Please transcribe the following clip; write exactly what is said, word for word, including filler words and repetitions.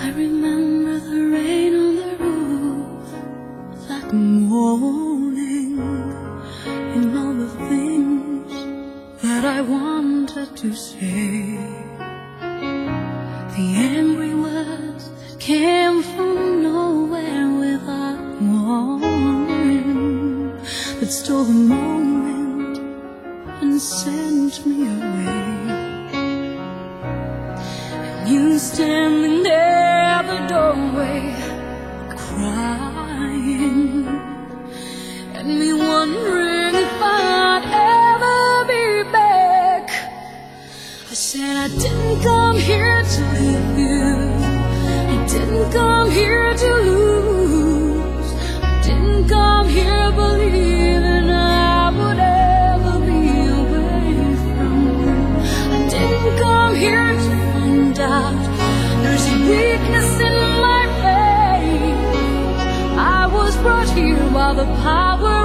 I remember the rain on the roof like a warning, and all the things that I wanted to say, the angry words that came from nowhere without warning, that stole the moment and sent me away. And you standing there at the doorway, crying, and me wondering if I'd ever be back. I said I didn't come here to leave you, I didn't come here to lose, I didn't come here believing I would ever be away from you. I didn't come here to find out there's a weakness in my faith. I was brought here by the power